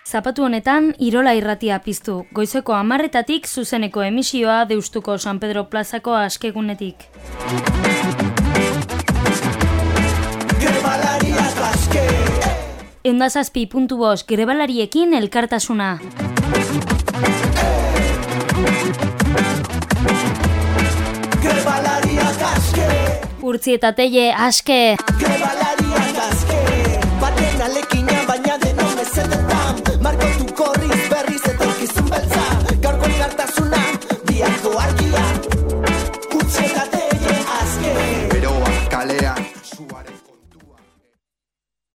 Zapatu honetan, Irola irratia piztu. Goizeko 10:00 zuzeneko emisioa Deustuko San Pedro plazako askegunetik. ...107.5 grebalariekin elkartasuna. Urtzi eta Teile aske. Grebalariak aske. Baten alekina baina denon bezala.